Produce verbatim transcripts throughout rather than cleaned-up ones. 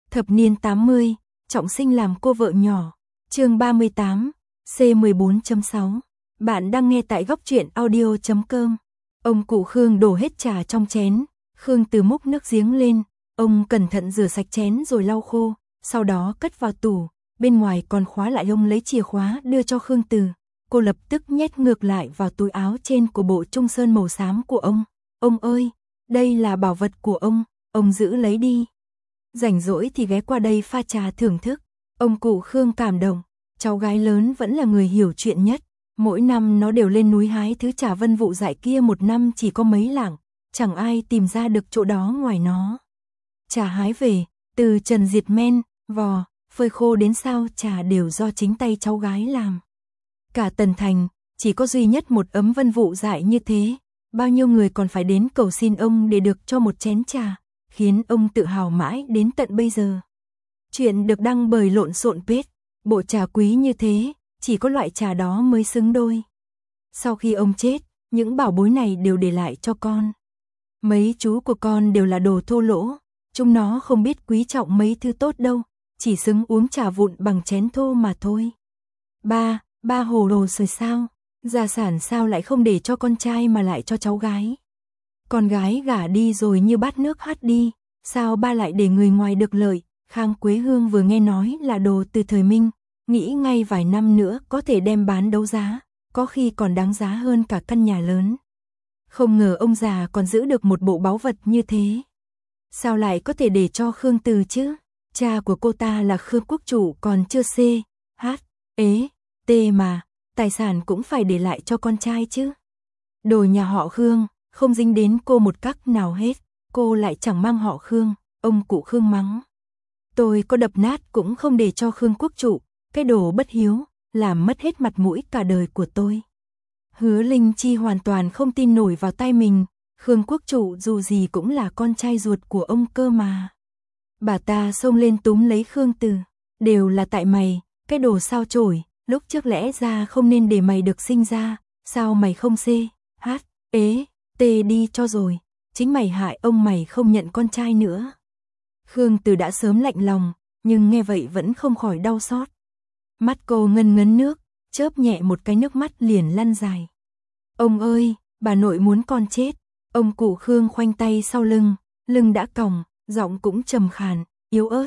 Thập niên tám mươi, trọng sinh làm cô vợ nhỏ. Chương ba mươi tám, C mười bốn chấm sáu. Bạn đang nghe tại góc truyện audio chấm com. Ông cụ Khương đổ hết trà trong chén, Khương Từ múc nước giếng lên, ông cẩn thận rửa sạch chén rồi lau khô, sau đó cất vào tủ, bên ngoài còn khóa lại. Ông lấy chìa khóa đưa cho Khương Từ, cô lập tức nhét ngược lại vào túi áo trên của bộ trung sơn màu xám của ông. Ông ơi, đây là bảo vật của ông, ông giữ lấy đi. Rảnh rỗi thì ghé qua đây pha trà thưởng thức. Ông cụ Khương cảm động, cháu gái lớn vẫn là người hiểu chuyện nhất. Mỗi năm nó đều lên núi hái thứ trà vân vụ dại kia, một năm chỉ có mấy lạng, chẳng ai tìm ra được chỗ đó ngoài nó. Trà hái về, từ trần diệt men, vò, phơi khô đến sao trà đều do chính tay cháu gái làm. Cả Tần Thành, chỉ có duy nhất một ấm vân vụ dại như thế, bao nhiêu người còn phải đến cầu xin ông để được cho một chén trà, khiến ông tự hào mãi đến tận bây giờ. Chuyện được đăng bởi Lộn Xộn Page, bộ trà quý như thế, chỉ có loại trà đó mới xứng đôi. Sau khi ông chết, những bảo bối này đều để lại cho con. Mấy chú của con đều là đồ thô lỗ, chúng nó không biết quý trọng mấy thứ tốt đâu, chỉ xứng uống trà vụn bằng chén thô mà thôi. Ba, ba hồ đồ rồi sao? Gia sản sao lại không để cho con trai mà lại cho cháu gái? Con gái gả đi rồi như bát nước hắt đi, sao ba lại để người ngoài được lợi? Khang Quế Hương vừa nghe nói là đồ từ thời Minh, nghĩ ngay vài năm nữa có thể đem bán đấu giá, có khi còn đáng giá hơn cả căn nhà lớn. Không ngờ ông già còn giữ được một bộ báu vật như thế. Sao lại có thể để cho Khương Từ chứ? Cha của cô ta là Khương Quốc Chủ còn chưa C, H, ế, T mà, tài sản cũng phải để lại cho con trai chứ. Đồ nhà họ Khương, không dính đến cô một cách nào hết, cô lại chẳng mang họ Khương, ông cụ Khương mắng. Tôi có đập nát cũng không để cho Khương Quốc Chủ, cái đồ bất hiếu, làm mất hết mặt mũi cả đời của tôi. Hứa Linh Chi hoàn toàn không tin nổi vào tai mình, Khương Quốc Chủ dù gì cũng là con trai ruột của ông cơ mà. Bà ta xông lên túm lấy Khương Từ, đều là tại mày, cái đồ sao chổi, lúc trước lẽ ra không nên để mày được sinh ra, sao mày không C, H, ế, T đi cho rồi, chính mày hại ông mày không nhận con trai nữa. Khương Từ đã sớm lạnh lòng, nhưng nghe vậy vẫn không khỏi đau xót. Mắt cô ngân ngấn nước, chớp nhẹ một cái nước mắt liền lăn dài. Ông ơi, bà nội muốn con chết. Ông cụ Khương khoanh tay sau lưng, lưng đã còng, giọng cũng trầm khàn, yếu ớt.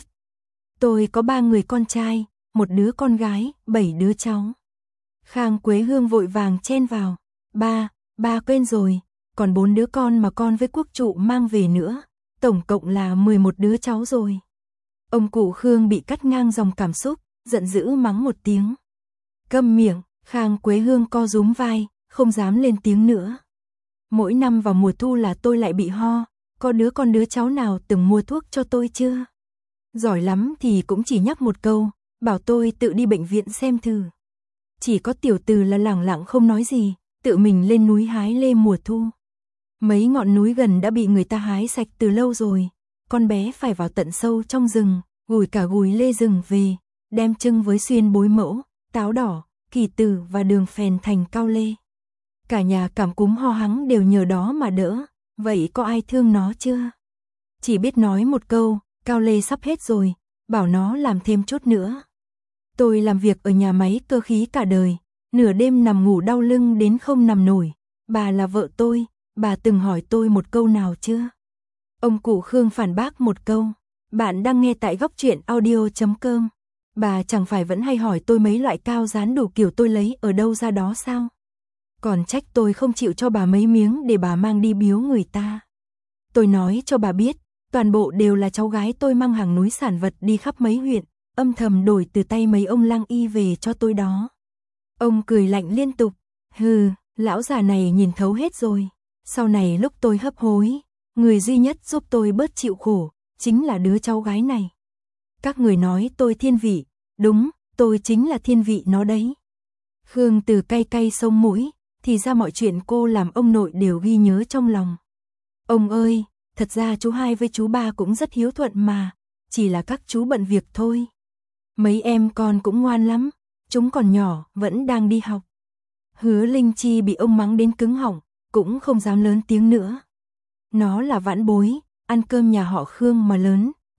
Tôi có ba người con trai, một đứa con gái, bảy đứa cháu. Khang Quế Hương vội vàng chen vào. Ba, ba quên rồi, còn bốn đứa con mà con với Quốc Chủ mang về nữa. Tổng cộng là mười một đứa cháu rồi. Ông cụ Khương bị cắt ngang dòng cảm xúc, giận dữ mắng một tiếng. Câm miệng, Khang Quế Hương co rúm vai, không dám lên tiếng nữa. Mỗi năm vào mùa thu là tôi lại bị ho, có đứa con đứa cháu nào từng mua thuốc cho tôi chưa? Giỏi lắm thì cũng chỉ nhắc một câu, bảo tôi tự đi bệnh viện xem thử. Chỉ có tiểu Từ là lẳng lặng không nói gì, tự mình lên núi hái lê mùa thu. Mấy ngọn núi gần đã bị người ta hái sạch từ lâu rồi, con bé phải vào tận sâu trong rừng, gùi cả gùi lê rừng về, đem trưng với xuyên bối mẫu, táo đỏ, kỳ tử và đường phèn thành cao lê. Cả nhà cảm cúm ho hắng đều nhờ đó mà đỡ, vậy có ai thương nó chưa? Chỉ biết nói một câu, cao lê sắp hết rồi, bảo nó làm thêm chút nữa. Tôi làm việc ở nhà máy cơ khí cả đời, nửa đêm nằm ngủ đau lưng đến không nằm nổi, bà là vợ tôi, bà từng hỏi tôi một câu nào chưa? Ông cụ Khương phản bác một câu, bạn đang nghe tại góc truyện audio chấm com. Bà chẳng phải vẫn hay hỏi tôi mấy loại cao dán đủ kiểu tôi lấy ở đâu ra đó sao? Còn trách tôi không chịu cho bà mấy miếng để bà mang đi biếu người ta. Tôi nói cho bà biết, toàn bộ đều là cháu gái tôi mang hàng núi sản vật đi khắp mấy huyện, âm thầm đổi từ tay mấy ông lang y về cho tôi đó. Ông cười lạnh liên tục, hừ, lão già này nhìn thấu hết rồi. Sau này lúc tôi hấp hối, người duy nhất giúp tôi bớt chịu khổ, chính là đứa cháu gái này. Các người nói tôi thiên vị, đúng, tôi chính là thiên vị nó đấy. Khương Từ cay cay sông mũi, thì ra mọi chuyện cô làm ông nội đều ghi nhớ trong lòng. Ông ơi, thật ra chú hai với chú ba cũng rất hiếu thuận mà, chỉ là các chú bận việc thôi. Mấy em con cũng ngoan lắm, chúng còn nhỏ, vẫn đang đi học. Hứa Linh Chi bị ông mắng đến cứng họng, cũng không dám lớn tiếng nữa. Nó là vãn bối, ăn cơm nhà họ Khương mà lớn,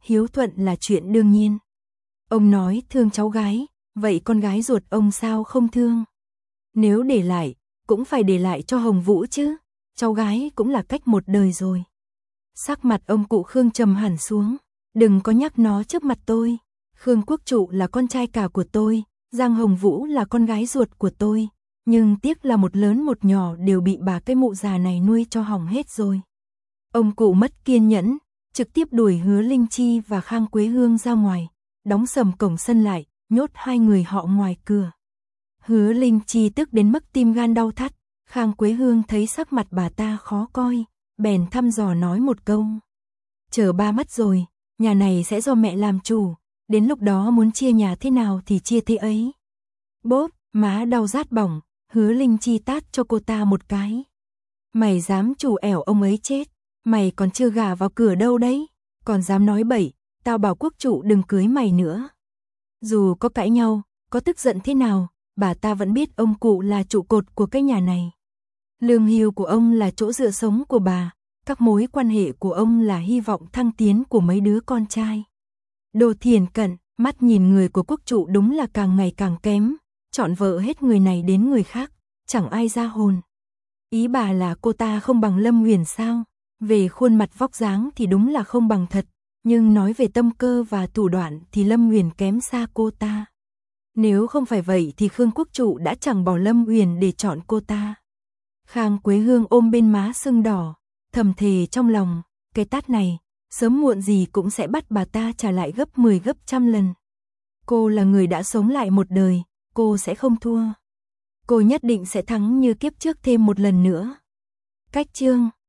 hiếu thuận là chuyện đương nhiên. Ông nói thương cháu gái, vậy con gái ruột ông sao không thương? Nếu để lại, cũng phải để lại cho Hồng Vũ chứ, cháu gái cũng là cách một đời rồi. Sắc mặt ông cụ Khương trầm hẳn xuống, đừng có nhắc nó trước mặt tôi. Khương Quốc Trụ là con trai cả của tôi, Giang Hồng Vũ là con gái ruột của tôi, nhưng tiếc là một lớn một nhỏ đều bị bà cái mụ già này nuôi cho hỏng hết rồi. Ông cụ mất kiên nhẫn, trực tiếp đuổi Hứa Linh Chi và Khang Quế Hương ra ngoài, đóng sầm cổng sân lại, nhốt hai người họ ngoài cửa. Hứa Linh Chi tức đến mức tim gan đau thắt, Khang Quế Hương thấy sắc mặt bà ta khó coi, bèn thăm dò nói một câu. Chờ ba mất rồi, nhà này sẽ do mẹ làm chủ, đến lúc đó muốn chia nhà thế nào thì chia thế ấy. Bốp, má đau rát bỏng, Hứa Linh Chi tát cho cô ta một cái. Mày dám chủ ẻo ông ấy chết, mày còn chưa gả vào cửa đâu đấy, còn dám nói bậy, tao bảo Quốc Trụ đừng cưới mày nữa. Dù có cãi nhau, có tức giận thế nào, bà ta vẫn biết ông cụ là trụ cột của cái nhà này. Lương hưu của ông là chỗ dựa sống của bà, các mối quan hệ của ông là hy vọng thăng tiến của mấy đứa con trai. Đồ Thiền Cận, mắt nhìn người của Quốc Trụ đúng là càng ngày càng kém, chọn vợ hết người này đến người khác, chẳng ai ra hồn. Ý bà là cô ta không bằng Lâm Huyền sao? Về khuôn mặt vóc dáng thì đúng là không bằng thật, nhưng nói về tâm cơ và thủ đoạn thì Lâm Huyền kém xa cô ta. Nếu không phải vậy thì Khương Quốc Trụ đã chẳng bỏ Lâm Huyền để chọn cô ta. Khang Quế Hương ôm bên má sưng đỏ, thầm thề trong lòng, cái tát này, sớm muộn gì cũng sẽ bắt bà ta trả lại gấp mười gấp trăm lần. Cô là người đã sống lại một đời, cô sẽ không thua. Cô nhất định sẽ thắng như kiếp trước thêm một lần nữa. Cách chương